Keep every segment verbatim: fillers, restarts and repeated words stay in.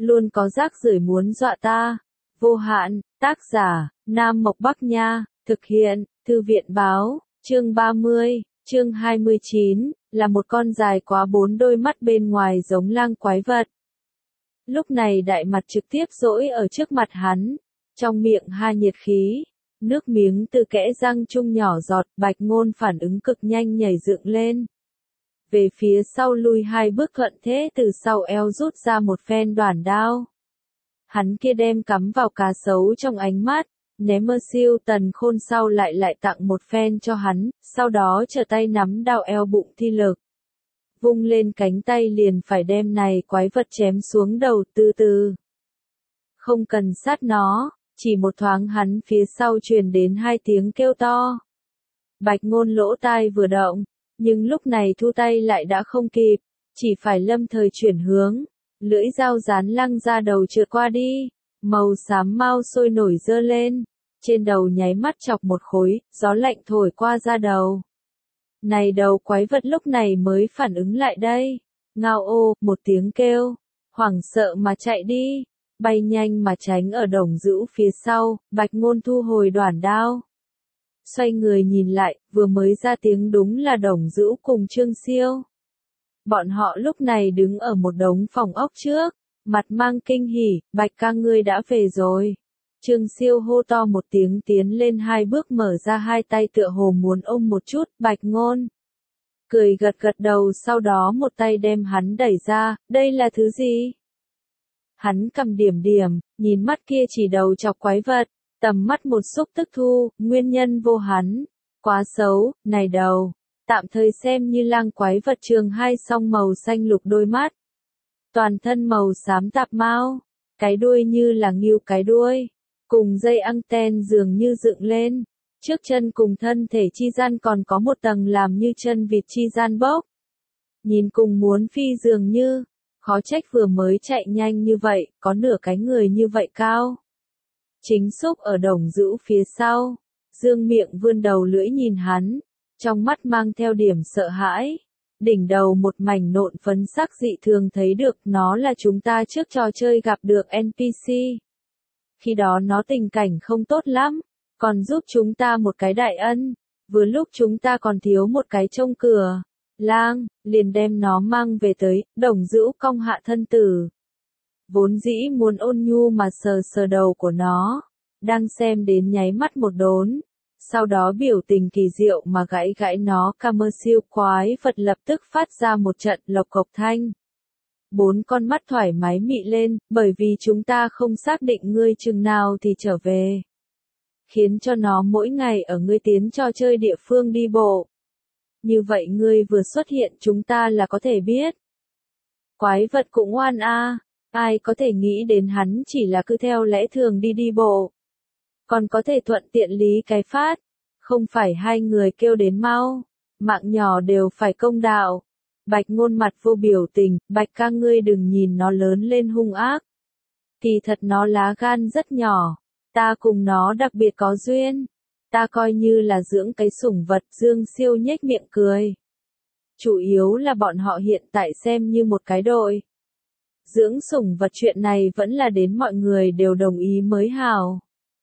luôn có rác rưởi muốn dọa ta. Vô hạn, tác giả, Nam Mộc Bắc Nha, thực hiện, Thư viện báo, chương ba mươi, chương hai mươi chín, là một con dài quá bốn đôi mắt bên ngoài giống lang quái vật. Lúc này đại mặt trực tiếp dỗi ở trước mặt hắn, trong miệng ha nhiệt khí, nước miếng từ kẽ răng chung nhỏ giọt, Bạch Ngôn phản ứng cực nhanh nhảy dựng lên. Về phía sau lui hai bước thuận thế từ sau eo rút ra một phen đoản đao. Hắn kia đem cắm vào cá sấu trong ánh mắt, ném mơ siêu tần khôn sau lại lại tặng một phen cho hắn, sau đó trở tay nắm đao eo bụng thi lực. Vung lên cánh tay liền phải đem này quái vật chém xuống đầu từ từ. Không cần sát nó, chỉ một thoáng hắn phía sau truyền đến hai tiếng kêu to. Bạch Ngôn lỗ tai vừa động, nhưng lúc này thu tay lại đã không kịp, chỉ phải lâm thời chuyển hướng, lưỡi dao dán lăng ra đầu trượt qua đi, màu xám mau sôi nổi dơ lên, trên đầu nháy mắt chọc một khối, gió lạnh thổi qua da đầu. Này đầu quái vật lúc này mới phản ứng lại đây, ngao ô, một tiếng kêu, hoảng sợ mà chạy đi, bay nhanh mà tránh ở Đồng Dữu phía sau, Bạch Ngôn thu hồi đoản đao. Xoay người nhìn lại, vừa mới ra tiếng đúng là Đồng Dữu cùng Trương Siêu. Bọn họ lúc này đứng ở một đống phòng ốc trước, mặt mang kinh hỉ, Bạch ca ngươi đã về rồi. Trương Siêu hô to một tiếng tiến lên hai bước mở ra hai tay tựa hồ muốn ôm một chút, Bạch Ngôn. Cười gật gật đầu sau đó một tay đem hắn đẩy ra, đây là thứ gì? Hắn cầm điểm điểm, nhìn mắt kia chỉ đầu chọc quái vật, tầm mắt một xúc tức thu, nguyên nhân vô hắn. Quá xấu, này đầu. Tạm thời xem như lang quái vật trường hai song màu xanh lục đôi mắt. Toàn thân màu xám tạp mao, cái đuôi như là ngưu cái đuôi, cùng dây anten dường như dựng lên, trước chân cùng thân thể chi gian còn có một tầng làm như chân vịt chi gian bốc. Nhìn cùng muốn phi dường như, khó trách vừa mới chạy nhanh như vậy, có nửa cái người như vậy cao. Chính xúc ở Đồng Dữu phía sau, dương miệng vươn đầu lưỡi nhìn hắn, trong mắt mang theo điểm sợ hãi, đỉnh đầu một mảnh nộn phấn sắc dị thường thấy được nó là chúng ta trước trò chơi gặp được en pê xê. Khi đó nó tình cảnh không tốt lắm, còn giúp chúng ta một cái đại ân, vừa lúc chúng ta còn thiếu một cái trông cửa, lang, liền đem nó mang về tới, Đồng Dữu cong hạ thân tử. Vốn dĩ muốn ôn nhu mà sờ sờ đầu của nó, đang xem đến nháy mắt một đốn. Sau đó biểu tình kỳ diệu mà gãy gãy nó ca mơ siêu quái vật lập tức phát ra một trận lộc cộc thanh. Bốn con mắt thoải mái mị lên, bởi vì chúng ta không xác định ngươi chừng nào thì trở về. Khiến cho nó mỗi ngày ở ngươi tiến cho chơi địa phương đi bộ. Như vậy ngươi vừa xuất hiện chúng ta là có thể biết. Quái vật cũng oan a, ai có thể nghĩ đến hắn chỉ là cứ theo lẽ thường đi đi bộ. Còn có thể thuận tiện lý cái phát, không phải hai người kêu đến mau, mạng nhỏ đều phải công đạo. Bạch Ngôn mặt vô biểu tình, Bạch ca ngươi đừng nhìn nó lớn lên hung ác. Kỳ thật nó lá gan rất nhỏ, ta cùng nó đặc biệt có duyên, ta coi như là dưỡng cái sủng vật. Dương Siêu nhếch miệng cười. Chủ yếu là bọn họ hiện tại xem như một cái đội. Dưỡng sủng vật chuyện này vẫn là đến mọi người đều đồng ý mới hào.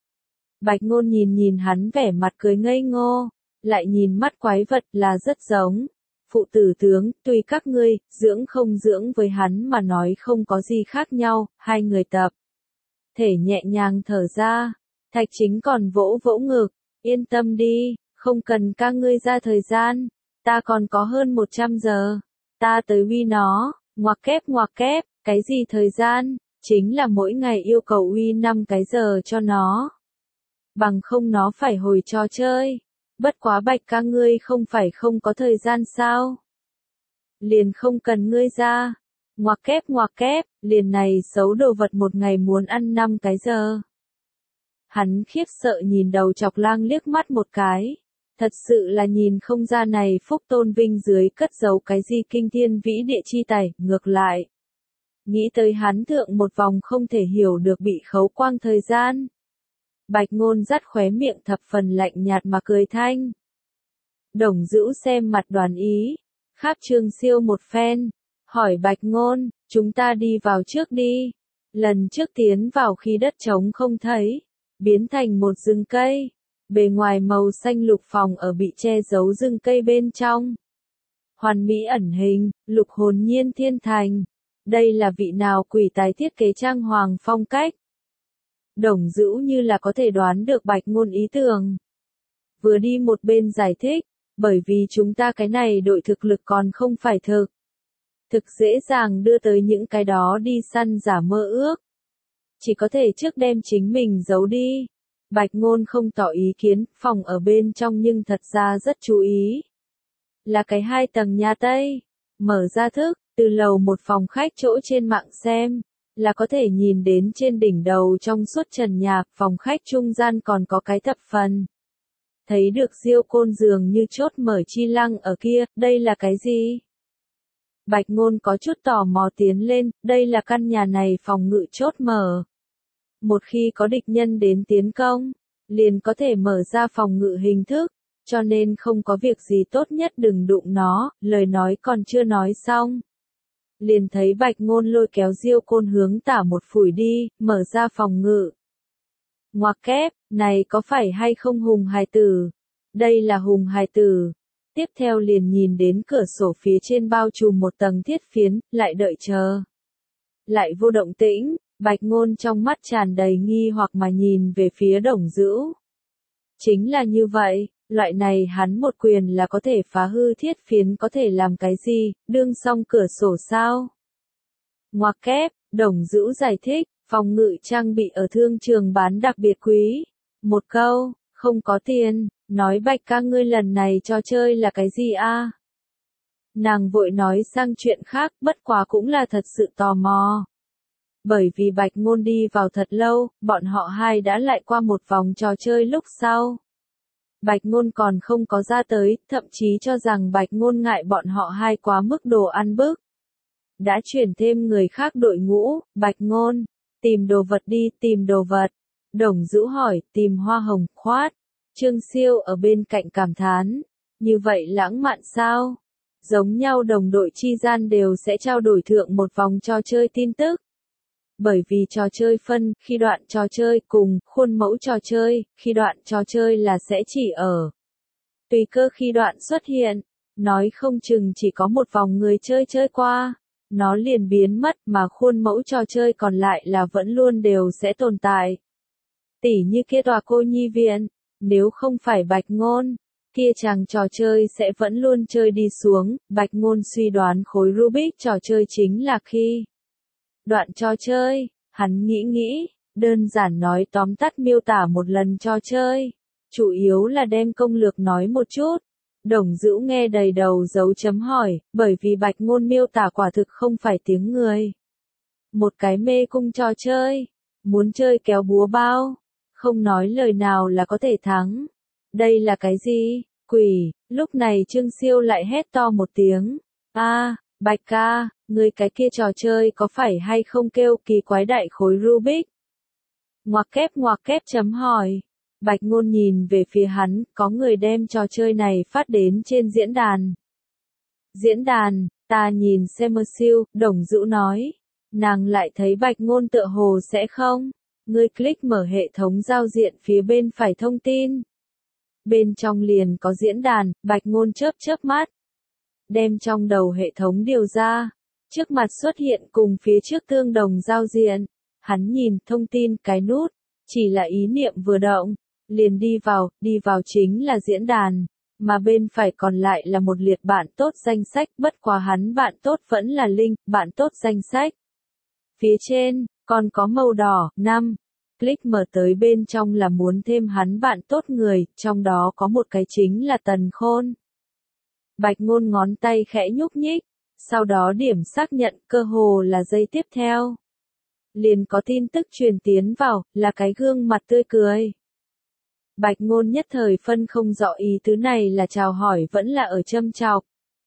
Bạch Ngôn nhìn nhìn hắn vẻ mặt cười ngây ngô, lại nhìn mắt quái vật là rất giống. Phụ tử tướng, tùy các ngươi, dưỡng không dưỡng với hắn mà nói không có gì khác nhau, hai người tập. Thể nhẹ nhàng thở ra, Thạch Chính còn vỗ vỗ ngực, yên tâm đi, không cần các ngươi ra thời gian, ta còn có hơn một trăm giờ, ta tới uy nó, ngoặc kép ngoặc kép, cái gì thời gian, chính là mỗi ngày yêu cầu uy năm cái giờ cho nó. Bằng không nó phải hồi trò chơi. Bất quá Bạch ca ngươi không phải không có thời gian sao? Liền không cần ngươi ra. Ngoặc kép ngoặc kép, liền này xấu đồ vật một ngày muốn ăn năm cái giờ. Hắn khiếp sợ nhìn đầu chọc lang liếc mắt một cái. Thật sự là nhìn không ra này phúc tôn vinh dưới cất giấu cái gì kinh thiên vĩ địa chi tài, ngược lại. Nghĩ tới hắn thượng một vòng không thể hiểu được bị khấu quang thời gian. Bạch Ngôn dắt khóe miệng thập phần lạnh nhạt mà cười thanh. Đồng Dữu xem mặt đoán ý, khắp Trương Siêu một phen, hỏi Bạch Ngôn, chúng ta đi vào trước đi. Lần trước tiến vào khi đất trống không thấy, biến thành một rừng cây. Bề ngoài màu xanh lục, phòng ở bị che giấu rừng cây bên trong. Hoàn mỹ ẩn hình, lục hồn nhiên thiên thành. Đây là vị nào quỷ tài thiết kế trang hoàng phong cách? Đồng Dữu như là có thể đoán được Bạch Ngôn ý tưởng. Vừa đi một bên giải thích, bởi vì chúng ta cái này đội thực lực còn không phải thực. Thực dễ dàng đưa tới những cái đó đi săn giả mơ ước. Chỉ có thể trước đem chính mình giấu đi. Bạch Ngôn không tỏ ý kiến, phòng ở bên trong nhưng thật ra rất chú ý. Là cái hai tầng nhà Tây. Mở ra thức, từ lầu một phòng khách chỗ trên mạng xem, là có thể nhìn đến trên đỉnh đầu trong suốt trần nhà, phòng khách trung gian còn có cái thập phần. Thấy được diêu côn dường như chốt mở chi lăng ở kia, đây là cái gì? Bạch Ngôn có chút tò mò tiến lên, đây là căn nhà này phòng ngự chốt mở. Một khi có địch nhân đến tiến công, liền có thể mở ra phòng ngự hình thức, cho nên không có việc gì tốt nhất đừng đụng nó, lời nói còn chưa nói xong. Liền thấy Bạch Ngôn lôi kéo diêu côn hướng tả một phủi đi, mở ra phòng ngự. Ngoặc kép, này có phải hay không Hùng hài tử? Đây là Hùng hài tử. Tiếp theo liền nhìn đến cửa sổ phía trên bao trùm một tầng thiết phiến, lại đợi chờ. Lại vô động tĩnh, Bạch Ngôn trong mắt tràn đầy nghi hoặc mà nhìn về phía Đồng Dữu. Chính là như vậy, loại này hắn một quyền là có thể phá hư thiết phiến, có thể làm cái gì, đương xong cửa sổ sao? Ngoặc kép, Đồng Dữu giải thích, phòng ngự trang bị ở thương trường bán đặc biệt quý. Một câu, không có tiền, nói Bạch ca ngươi lần này trò chơi là cái gì a? Nàng vội nói sang chuyện khác, bất quá cũng là thật sự tò mò. Bởi vì Bạch Ngôn đi vào thật lâu, bọn họ hai đã lại qua một vòng trò chơi lúc sau. Bạch Ngôn còn không có ra tới, thậm chí cho rằng Bạch Ngôn ngại bọn họ hai quá mức đồ ăn bức. Đã chuyển thêm người khác đội ngũ, Bạch Ngôn, tìm đồ vật đi, tìm đồ vật. Đồng Dữu hỏi, tìm hoa hồng, khoát. Trương Siêu ở bên cạnh cảm thán, như vậy lãng mạn sao? Giống nhau đồng đội chi gian đều sẽ trao đổi thượng một vòng trò chơi tin tức. Bởi vì trò chơi phân, khi đoạn trò chơi cùng, khuôn mẫu trò chơi, khi đoạn trò chơi là sẽ chỉ ở. Tùy cơ khi đoạn xuất hiện, nói không chừng chỉ có một vòng người chơi chơi qua, nó liền biến mất mà khuôn mẫu trò chơi còn lại là vẫn luôn đều sẽ tồn tại. Tỉ như kia tòa cô nhi viện, nếu không phải Bạch Ngôn, kia chàng trò chơi sẽ vẫn luôn chơi đi xuống, Bạch Ngôn suy đoán khối Rubik trò chơi chính là khi đoạn trò chơi, hắn nghĩ nghĩ, đơn giản nói tóm tắt miêu tả một lần trò chơi, chủ yếu là đem công lược nói một chút. Đồng Dữu nghe đầy đầu dấu chấm hỏi, bởi vì Bạch Ngôn miêu tả quả thực không phải tiếng người. Một cái mê cung trò chơi, muốn chơi kéo búa bao, không nói lời nào là có thể thắng. Đây là cái gì? Quỷ, lúc này Trương Siêu lại hét to một tiếng. A, à, Bạch ca, người cái kia trò chơi có phải hay không kêu kỳ quái đại khối Rubik? Ngoặc kép ngoặc kép chấm hỏi. Bạch Ngôn nhìn về phía hắn, có người đem trò chơi này phát đến trên diễn đàn. Diễn đàn, ta nhìn xem mơ siêu, Đồng Dữu nói. Nàng lại thấy Bạch Ngôn tựa hồ sẽ không. Ngươi click mở hệ thống giao diện phía bên phải thông tin. Bên trong liền có diễn đàn, Bạch Ngôn chớp chớp mắt. Đem trong đầu hệ thống điều ra. Trước mặt xuất hiện cùng phía trước tương đồng giao diện. Hắn nhìn thông tin cái nút. Chỉ là ý niệm vừa động. Liền đi vào, đi vào chính là diễn đàn. Mà bên phải còn lại là một liệt bạn tốt danh sách. Bất quá hắn bạn tốt vẫn là link, bạn tốt danh sách. Phía trên, còn có màu đỏ, năm. Click mở tới bên trong là muốn thêm hắn bạn tốt người, trong đó có một cái chính là Tần Khôn. Bạch Ngôn ngón tay khẽ nhúc nhích, sau đó điểm xác nhận, cơ hồ là giây tiếp theo. Liền có tin tức truyền tiến vào, là cái gương mặt tươi cười. Bạch Ngôn nhất thời phân không rõ ý tứ này là chào hỏi vẫn là ở châm chọc.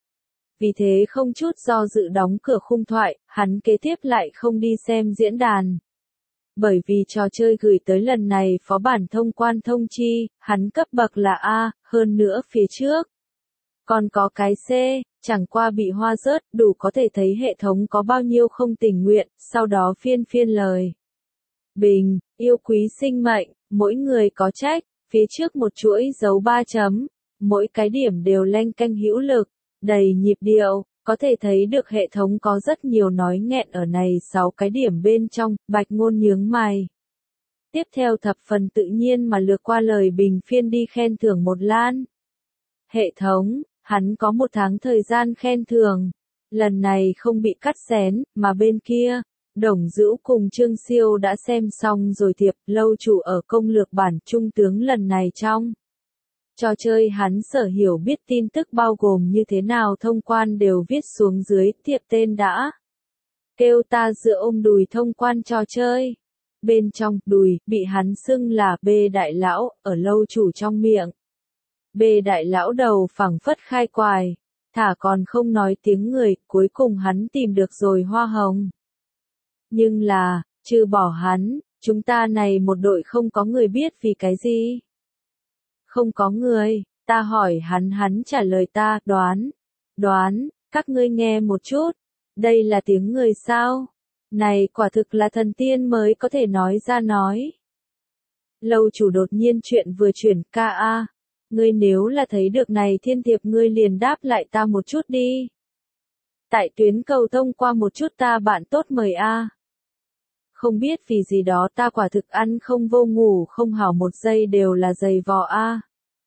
Vì thế không chút do dự đóng cửa khung thoại, hắn kế tiếp lại không đi xem diễn đàn. Bởi vì trò chơi gửi tới lần này phó bản thông quan thông chi, hắn cấp bậc là A, hơn nữa phía trước. Còn có cái C, chẳng qua bị hoa rớt, đủ có thể thấy hệ thống có bao nhiêu không tình nguyện, sau đó phiên phiên lời. Bình, yêu quý sinh mệnh, mỗi người có trách, phía trước một chuỗi dấu ba chấm, mỗi cái điểm đều lanh canh hữu lực, đầy nhịp điệu, có thể thấy được hệ thống có rất nhiều nói nghẹn ở này sáu cái điểm bên trong, Bạch Ngôn nhướng mày. Tiếp theo thập phần tự nhiên mà lược qua lời bình phiên đi khen thưởng một lan. Hệ thống, hắn có một tháng thời gian khen thưởng. Lần này không bị cắt xén, mà bên kia, Đồng Dữu cùng Trương Siêu đã xem xong rồi thiệp, lâu chủ ở công lược bản trung tướng lần này trong. Trò chơi hắn sở hiểu biết tin tức bao gồm như thế nào thông quan đều viết xuống dưới, thiệp tên đã. Kêu ta dựa ôm đùi thông quan trò chơi. Bên trong, đùi, bị hắn xưng là bê đại lão, ở lâu chủ trong miệng. Bê đại lão đầu phẳng phất khai quài, thả còn không nói tiếng người, cuối cùng hắn tìm được rồi hoa hồng. Nhưng là, trừ bỏ hắn, chúng ta này một đội không có người biết vì cái gì. Không có người, ta hỏi hắn hắn trả lời ta, đoán, đoán, các ngươi nghe một chút, đây là tiếng người sao? Này quả thực là thần tiên mới có thể nói ra nói. Lâu chủ đột nhiên chuyện vừa chuyển ca a, ngươi nếu là thấy được này thiên thiệp ngươi liền đáp lại ta một chút đi. Tại tuyến cầu thông qua một chút ta bạn tốt mời a. Không biết vì gì đó ta quả thực ăn không vô ngủ không hảo một giây đều là dày vò a.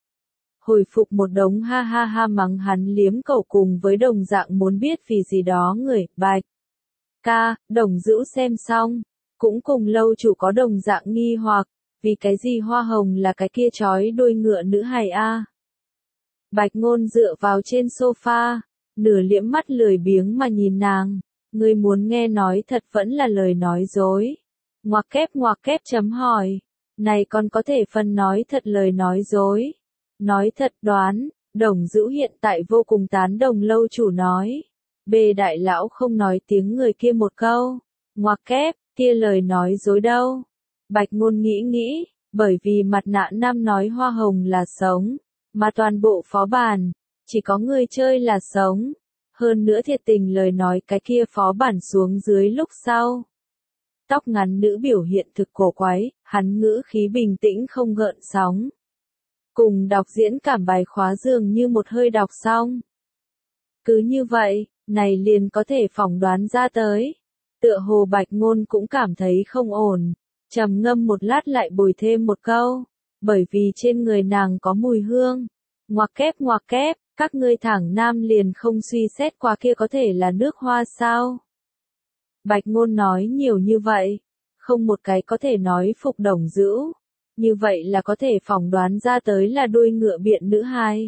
Hồi phục một đống ha ha ha mắng hắn liếm cầu cùng với đồng dạng muốn biết vì gì đó người, Bạch. Ca, Đồng Dữu xem xong, cũng cùng lâu chủ có đồng dạng nghi hoặc, vì cái gì hoa hồng là cái kia chói đuôi ngựa nữ hài a. Bạch Ngôn dựa vào trên sofa, nửa liễm mắt lười biếng mà nhìn nàng, ngươi muốn nghe nói thật vẫn là lời nói dối. Ngoặc kép ngoặc kép chấm hỏi, này còn có thể phân nói thật lời nói dối. Nói thật đoán, Đồng Dữu hiện tại vô cùng tán đồng lâu chủ nói. Bê đại lão không nói tiếng người kia một câu. Ngoặc kép, kia lời nói dối đâu. Bạch Ngôn nghĩ nghĩ, bởi vì mặt nạ nam nói hoa hồng là sống, mà toàn bộ phó bản, chỉ có người chơi là sống. Hơn nữa thiệt tình lời nói cái kia phó bản xuống dưới lúc sau. Tóc ngắn nữ biểu hiện thực cổ quái, hắn ngữ khí bình tĩnh không gợn sóng. Cùng đọc diễn cảm bài khóa dường như một hơi đọc xong. Cứ như vậy, này liền có thể phỏng đoán ra tới. Tựa hồ Bạch Ngôn cũng cảm thấy không ổn, trầm ngâm một lát lại bồi thêm một câu, bởi vì trên người nàng có mùi hương. Ngoặc kép ngoặc kép, các ngươi thẳng nam liền không suy xét qua kia có thể là nước hoa sao? Bạch Ngôn nói nhiều như vậy, không một cái có thể nói phục Đồng Dữu. Như vậy là có thể phỏng đoán ra tới là đuôi ngựa biện nữ hai.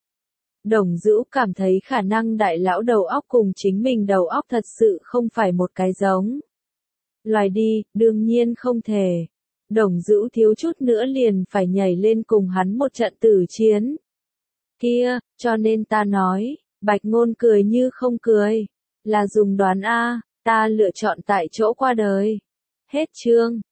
Đồng Dữu cảm thấy khả năng đại lão đầu óc cùng chính mình đầu óc thật sự không phải một cái giống. Loài đi, đương nhiên không thể. Đồng Dữu thiếu chút nữa liền phải nhảy lên cùng hắn một trận tử chiến. Kia, cho nên ta nói, Bạch Ngôn cười như không cười. Là dùng đoán A, ta lựa chọn tại chỗ qua đời. Hết chương.